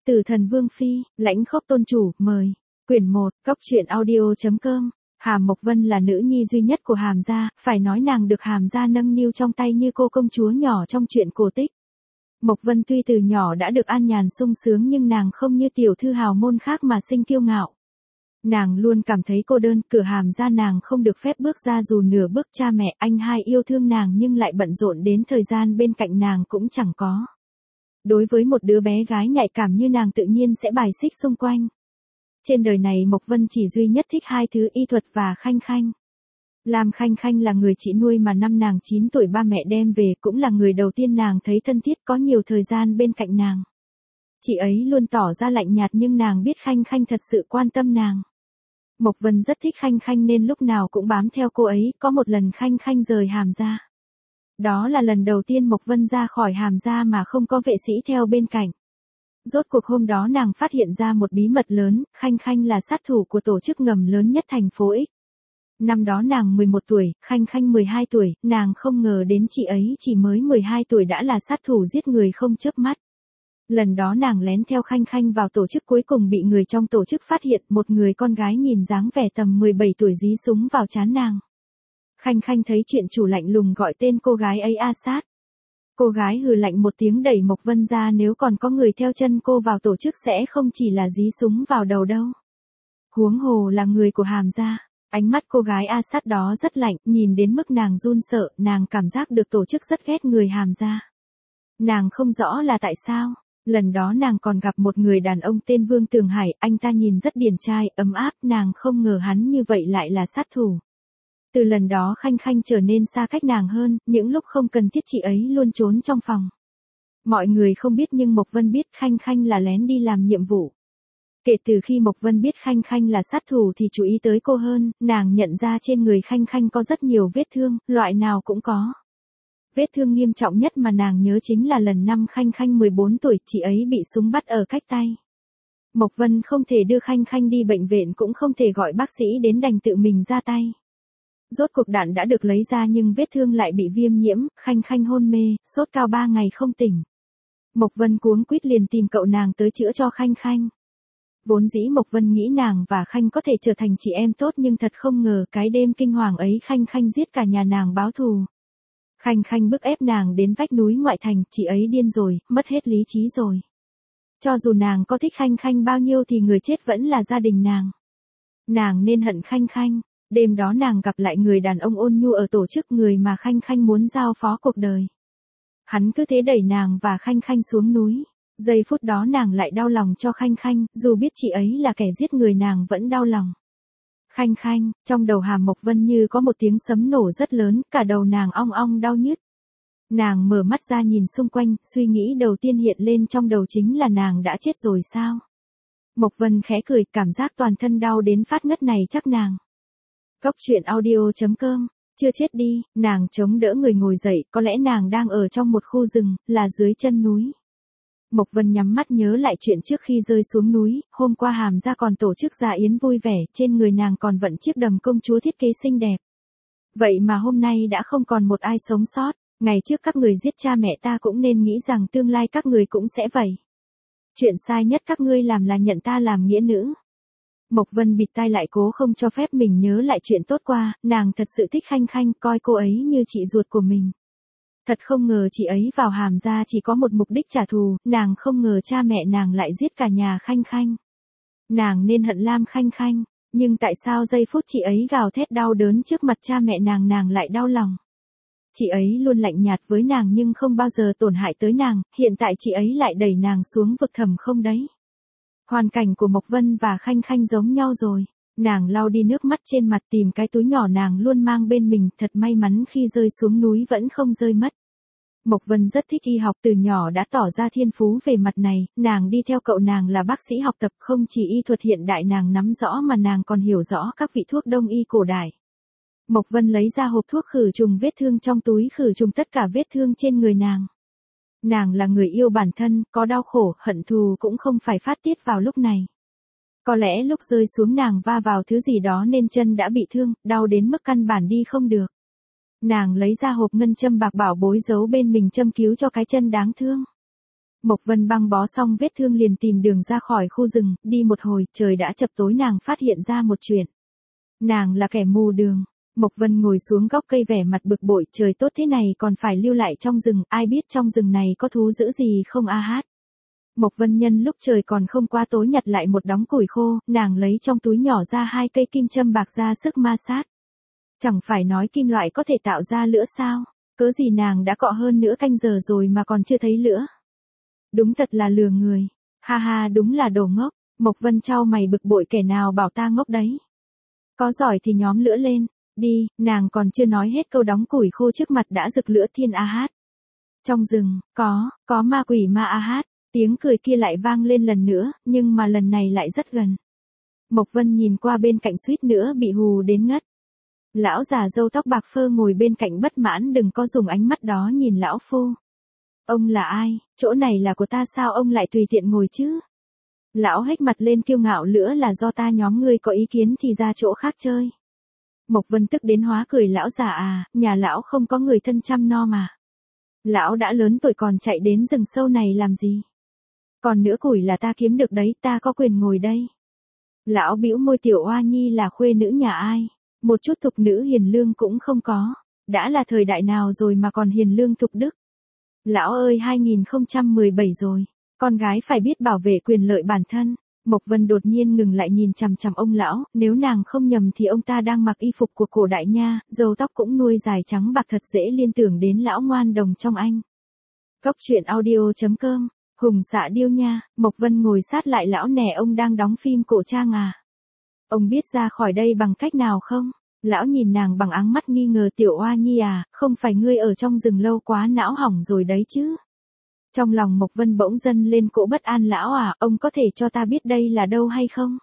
Tử Thần Vương Phi, Lãnh Khốc Tôn Chủ, mời. Quyển 1, Cóc truyện audio.com. Hàm Mộc Vân là nữ nhi duy nhất của Hàm gia, phải nói nàng được Hàm gia nâng niu trong tay như cô công chúa nhỏ trong truyện cổ tích. Mộc Vân tuy từ nhỏ đã được an nhàn sung sướng nhưng nàng không như tiểu thư hào môn khác mà sinh kiêu ngạo. Nàng luôn cảm thấy cô đơn, cửa Hàm gia nàng không được phép bước ra dù nửa bước, cha mẹ anh hai yêu thương nàng nhưng lại bận rộn đến thời gian bên cạnh nàng cũng chẳng có. Đối với một đứa bé gái nhạy cảm như nàng tự nhiên sẽ bài xích xung quanh. Trên đời này Mộc Vân chỉ duy nhất thích hai thứ: y thuật và Khanh Khanh. Lam Khanh Khanh là người chị nuôi mà năm nàng 9 tuổi ba mẹ đem về, cũng là người đầu tiên nàng thấy thân thiết có nhiều thời gian bên cạnh nàng. Chị ấy luôn tỏ ra lạnh nhạt nhưng nàng biết Khanh Khanh thật sự quan tâm nàng. Mộc Vân rất thích Khanh Khanh nên lúc nào cũng bám theo cô ấy, có một lần Khanh Khanh rời Hàm gia. Đó là lần đầu tiên Mộc Vân ra khỏi Hàm gia mà không có vệ sĩ theo bên cạnh. Rốt cuộc hôm đó nàng phát hiện ra một bí mật lớn, Khanh Khanh là sát thủ của tổ chức ngầm lớn nhất thành phố X. Năm đó nàng 11 tuổi, Khanh Khanh 12 tuổi, nàng không ngờ đến chị ấy chỉ mới 12 tuổi đã là sát thủ giết người không chớp mắt. Lần đó nàng lén theo Khanh Khanh vào tổ chức, cuối cùng bị người trong tổ chức phát hiện, một người con gái nhìn dáng vẻ tầm 17 tuổi dí súng vào trán nàng. Khanh Khanh thấy chuyện chủ lạnh lùng gọi tên cô gái ấy A Sát. Cô gái hừ lạnh một tiếng đẩy Mộc Vân ra, nếu còn có người theo chân cô vào tổ chức sẽ không chỉ là dí súng vào đầu đâu. Huống hồ là người của Hàm gia. Ánh mắt cô gái A Sát đó rất lạnh, nhìn đến mức nàng run sợ, nàng cảm giác được tổ chức rất ghét người Hàm gia. Nàng không rõ là tại sao. Lần đó nàng còn gặp một người đàn ông tên Vương Tường Hải, anh ta nhìn rất điển trai, ấm áp, nàng không ngờ hắn như vậy lại là sát thủ. Từ lần đó Khanh Khanh trở nên xa cách nàng hơn, những lúc không cần thiết chị ấy luôn trốn trong phòng. Mọi người không biết nhưng Mộc Vân biết Khanh Khanh là lén đi làm nhiệm vụ. Kể từ khi Mộc Vân biết Khanh Khanh là sát thủ thì chú ý tới cô hơn, nàng nhận ra trên người Khanh Khanh có rất nhiều vết thương, loại nào cũng có. Vết thương nghiêm trọng nhất mà nàng nhớ chính là lần năm Khanh Khanh 14 tuổi, chị ấy bị súng bắt ở cách tay. Mộc Vân không thể đưa Khanh Khanh đi bệnh viện cũng không thể gọi bác sĩ đến, đành tự mình ra tay. Rốt cuộc đạn đã được lấy ra nhưng vết thương lại bị viêm nhiễm, Khanh Khanh hôn mê, sốt cao 3 ngày không tỉnh. Mộc Vân cuống quýt liền tìm cậu nàng tới chữa cho Khanh Khanh. Vốn dĩ Mộc Vân nghĩ nàng và Khanh có thể trở thành chị em tốt nhưng thật không ngờ cái đêm kinh hoàng ấy Khanh Khanh giết cả nhà nàng báo thù. Khanh Khanh bức ép nàng đến vách núi ngoại thành, chị ấy điên rồi, mất hết lý trí rồi. Cho dù nàng có thích Khanh Khanh bao nhiêu thì người chết vẫn là gia đình nàng. Nàng nên hận Khanh Khanh. Đêm đó nàng gặp lại người đàn ông ôn nhu ở tổ chức, người mà Khanh Khanh muốn giao phó cuộc đời. Hắn cứ thế đẩy nàng và Khanh Khanh xuống núi. Giây phút đó nàng lại đau lòng cho Khanh Khanh, dù biết chị ấy là kẻ giết người nàng vẫn đau lòng. Khanh Khanh, trong đầu Hàm Mộc Vân như có một tiếng sấm nổ rất lớn, cả đầu nàng ong ong đau nhức. Nàng mở mắt ra nhìn xung quanh, suy nghĩ đầu tiên hiện lên trong đầu chính là nàng đã chết rồi sao? Mộc Vân khẽ cười, cảm giác toàn thân đau đến phát ngất này chắc nàng. Cóc truyện audio.com. Chưa chết đi, nàng chống đỡ người ngồi dậy, có lẽ nàng đang ở trong một khu rừng, là dưới chân núi. Mộc Vân nhắm mắt nhớ lại chuyện trước khi rơi xuống núi, hôm qua Hàm gia còn tổ chức dạ yến vui vẻ, trên người nàng còn vận chiếc đầm công chúa thiết kế xinh đẹp. Vậy mà hôm nay đã không còn một ai sống sót, ngày trước các người giết cha mẹ ta cũng nên nghĩ rằng tương lai các người cũng sẽ vậy. Chuyện sai nhất các ngươi làm là nhận ta làm nghĩa nữ. Mộc Vân bịt tai lại cố không cho phép mình nhớ lại chuyện tốt qua, nàng thật sự thích Khanh Khanh, coi cô ấy như chị ruột của mình. Thật không ngờ chị ấy vào Hàm gia chỉ có một mục đích trả thù, nàng không ngờ cha mẹ nàng lại giết cả nhà Khanh Khanh. Nàng nên hận Lam Khanh Khanh, nhưng tại sao giây phút chị ấy gào thét đau đớn trước mặt cha mẹ nàng lại đau lòng. Chị ấy luôn lạnh nhạt với nàng nhưng không bao giờ tổn hại tới nàng, hiện tại chị ấy lại đẩy nàng xuống vực thẳm không đấy. Hoàn cảnh của Mộc Vân và Khanh Khanh giống nhau rồi. Nàng lau đi nước mắt trên mặt, tìm cái túi nhỏ nàng luôn mang bên mình, thật may mắn khi rơi xuống núi vẫn không rơi mất. Mộc Vân rất thích y học, từ nhỏ đã tỏ ra thiên phú về mặt này, nàng đi theo cậu nàng là bác sĩ học tập, không chỉ y thuật hiện đại nàng nắm rõ mà nàng còn hiểu rõ các vị thuốc đông y cổ đại. Mộc Vân lấy ra hộp thuốc khử trùng vết thương trong túi, khử trùng tất cả vết thương trên người nàng. Nàng là người yêu bản thân, có đau khổ, hận thù cũng không phải phát tiết vào lúc này. Có lẽ lúc rơi xuống nàng va vào thứ gì đó nên chân đã bị thương, đau đến mức căn bản đi không được. Nàng lấy ra hộp ngân châm bạc bảo bối giấu bên mình châm cứu cho cái chân đáng thương. Mộc Vân băng bó xong vết thương liền tìm đường ra khỏi khu rừng, đi một hồi, trời đã chập tối nàng phát hiện ra một chuyện. Nàng là kẻ mù đường. Mộc Vân ngồi xuống góc cây vẻ mặt bực bội, trời tốt thế này còn phải lưu lại trong rừng, ai biết trong rừng này có thú dữ gì không a hát. Mộc Vân nhân lúc trời còn không quá tối nhặt lại một đống củi khô, nàng lấy trong túi nhỏ ra 2 cây kim châm bạc ra sức ma sát. Chẳng phải nói kim loại có thể tạo ra lửa sao, cớ gì nàng đã cọ hơn nửa canh giờ rồi mà còn chưa thấy lửa. Đúng thật là lừa người, ha ha đúng là đồ ngốc, Mộc Vân chau mày bực bội kẻ nào bảo ta ngốc đấy. Có giỏi thì nhóm lửa lên, đi, nàng còn chưa nói hết câu đóng củi khô trước mặt đã rực lửa thiên a hát. Trong rừng, có ma quỷ ma a hát, tiếng cười kia lại vang lên lần nữa, nhưng mà lần này lại rất gần. Mộc Vân nhìn qua bên cạnh suýt nữa bị hù đến ngất. Lão già râu tóc bạc phơ ngồi bên cạnh bất mãn đừng có dùng ánh mắt đó nhìn lão phu. Ông là ai, chỗ này là của ta sao ông lại tùy tiện ngồi chứ? Lão hếch mặt lên kiêu ngạo lửa là do ta nhóm ngươi có ý kiến thì ra chỗ khác chơi. Mộc Vân tức đến hóa cười lão già à, nhà lão không có người thân chăm no mà. Lão đã lớn tuổi còn chạy đến rừng sâu này làm gì? Còn nữa củi là ta kiếm được đấy, ta có quyền ngồi đây. Lão bĩu môi tiểu oa nhi là khuê nữ nhà ai? Một chút thục nữ hiền lương cũng không có. Đã là thời đại nào rồi mà còn hiền lương thục đức? Lão ơi 2017 rồi. Con gái phải biết bảo vệ quyền lợi bản thân. Mộc Vân đột nhiên ngừng lại nhìn chằm chằm ông lão, nếu nàng không nhầm thì ông ta đang mặc y phục của cổ đại nha, râu tóc cũng nuôi dài trắng bạc thật dễ liên tưởng đến lão ngoan đồng trong anh. Cốc truyện audio.com, Hùng xạ điêu nha, Mộc Vân ngồi sát lại lão nè ông đang đóng phim cổ trang à. Ông biết ra khỏi đây bằng cách nào không? Lão nhìn nàng bằng áng mắt nghi ngờ tiểu oa nhi à, không phải ngươi ở trong rừng lâu quá não hỏng rồi đấy chứ. Trong lòng Mộc Vân bỗng dâng lên cỗ bất an lão à, ông có thể cho ta biết đây là đâu hay không?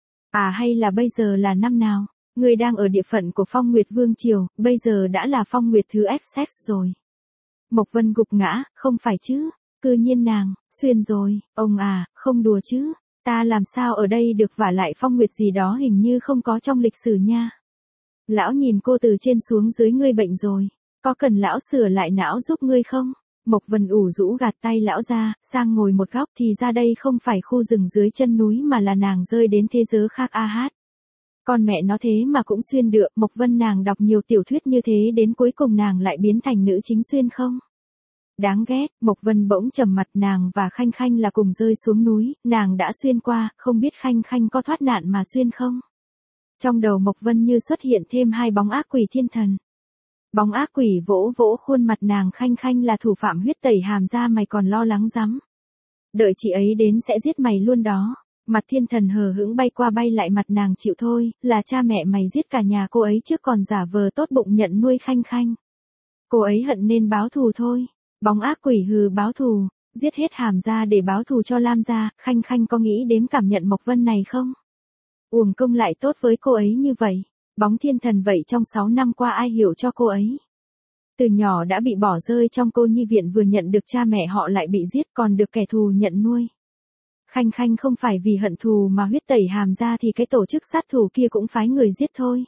À hay là bây giờ là năm nào? Ngươi đang ở địa phận của Phong Nguyệt Vương Triều, bây giờ đã là Phong Nguyệt thứ XX rồi. Mộc Vân gục ngã, không phải chứ? Cư nhiên nàng, xuyên rồi, ông à, không đùa chứ? Ta làm sao ở đây được vả lại Phong Nguyệt gì đó hình như không có trong lịch sử nha. Lão nhìn cô từ trên xuống dưới ngươi bệnh rồi, có cần lão sửa lại não giúp ngươi không? Mộc Vân ủ rũ gạt tay lão ra, sang ngồi một góc thì ra đây không phải khu rừng dưới chân núi mà là nàng rơi đến thế giới khác a hát. Con mẹ nó thế mà cũng xuyên được, Mộc Vân nàng đọc nhiều tiểu thuyết như thế đến cuối cùng nàng lại biến thành nữ chính xuyên không? Đáng ghét, Mộc Vân bỗng trầm mặt nàng và Khanh Khanh là cùng rơi xuống núi, nàng đã xuyên qua, không biết Khanh Khanh có thoát nạn mà xuyên không? Trong đầu Mộc Vân như xuất hiện thêm 2 bóng ác quỷ thiên thần. Bóng ác quỷ vỗ vỗ khuôn mặt nàng Khanh Khanh là thủ phạm huyết tẩy hàm ra mày còn lo lắng rắm. Đợi chị ấy đến sẽ giết mày luôn đó. Mặt thiên thần hờ hững bay qua bay lại mặt nàng chịu thôi, là cha mẹ mày giết cả nhà cô ấy trước còn giả vờ tốt bụng nhận nuôi Khanh Khanh. Cô ấy hận nên báo thù thôi. Bóng ác quỷ hừ báo thù, giết hết hàm ra để báo thù cho Lam gia, Khanh Khanh có nghĩ đếm cảm nhận Mộc Vân này không? Uổng công lại tốt với cô ấy như vậy. Bóng thiên thần vậy trong 6 năm qua ai hiểu cho cô ấy. Từ nhỏ đã bị bỏ rơi trong cô nhi viện vừa nhận được cha mẹ họ lại bị giết còn được kẻ thù nhận nuôi. Khanh Khanh không phải vì hận thù mà huyết tẩy hàm ra thì cái tổ chức sát thủ kia cũng phái người giết thôi.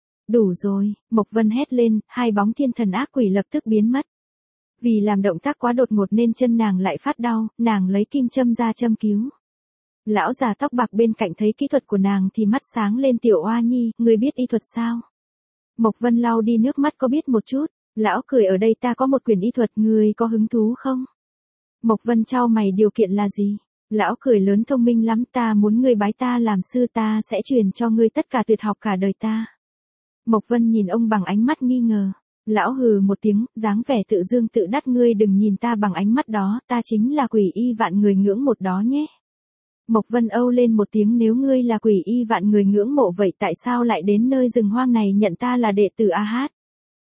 Đủ rồi, Mộc Vân hét lên, 2 bóng thiên thần ác quỷ lập tức biến mất. Vì làm động tác quá đột ngột nên chân nàng lại phát đau, nàng lấy kim châm ra châm cứu. Lão già tóc bạc bên cạnh thấy kỹ thuật của nàng thì mắt sáng lên tiểu oa nhi, người biết y thuật sao? Mộc Vân lau đi nước mắt có biết một chút, lão cười ở đây ta có một quyển y thuật người có hứng thú không? Mộc Vân chau mày điều kiện là gì? Lão cười lớn thông minh lắm ta muốn ngươi bái ta làm sư ta sẽ truyền cho ngươi tất cả tuyệt học cả đời ta. Mộc Vân nhìn ông bằng ánh mắt nghi ngờ. Lão hừ một tiếng, dáng vẻ tự dương tự đắc ngươi đừng nhìn ta bằng ánh mắt đó, ta chính là quỷ y vạn người ngưỡng một đó nhé. Mộc Vân âu lên một tiếng nếu ngươi là quỷ y vạn người ngưỡng mộ vậy tại sao lại đến nơi rừng hoang này nhận ta là đệ tử a hát?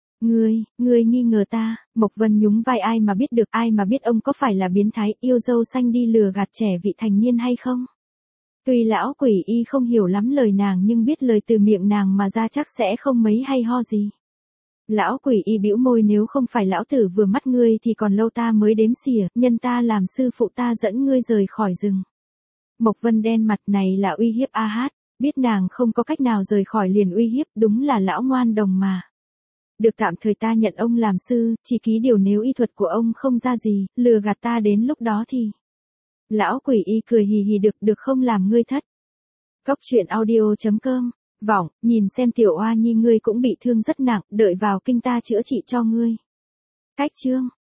Ngươi nghi ngờ ta, Mộc Vân nhún vai ai mà biết ông có phải là biến thái yêu dâu xanh đi lừa gạt trẻ vị thành niên hay không? Tuy lão quỷ y không hiểu lắm lời nàng nhưng biết lời từ miệng nàng mà ra chắc sẽ không mấy hay ho gì. Lão quỷ y bĩu môi nếu không phải lão tử vừa mắt ngươi thì còn lâu ta mới đếm xỉa, nhân ta làm sư phụ ta dẫn ngươi rời khỏi rừng. Mộc Vân đen mặt này là uy hiếp a hát, biết nàng không có cách nào rời khỏi liền uy hiếp đúng là lão ngoan đồng mà. Được tạm thời ta nhận ông làm sư, chỉ ký điều nếu y thuật của ông không ra gì, lừa gạt ta đến lúc đó thì. Lão quỷ y cười hì hì được không làm ngươi thất. Cốc truyện audio.com, vọng, nhìn xem tiểu oa nhi ngươi cũng bị thương rất nặng, đợi vào kinh ta chữa trị cho ngươi. Cách chương.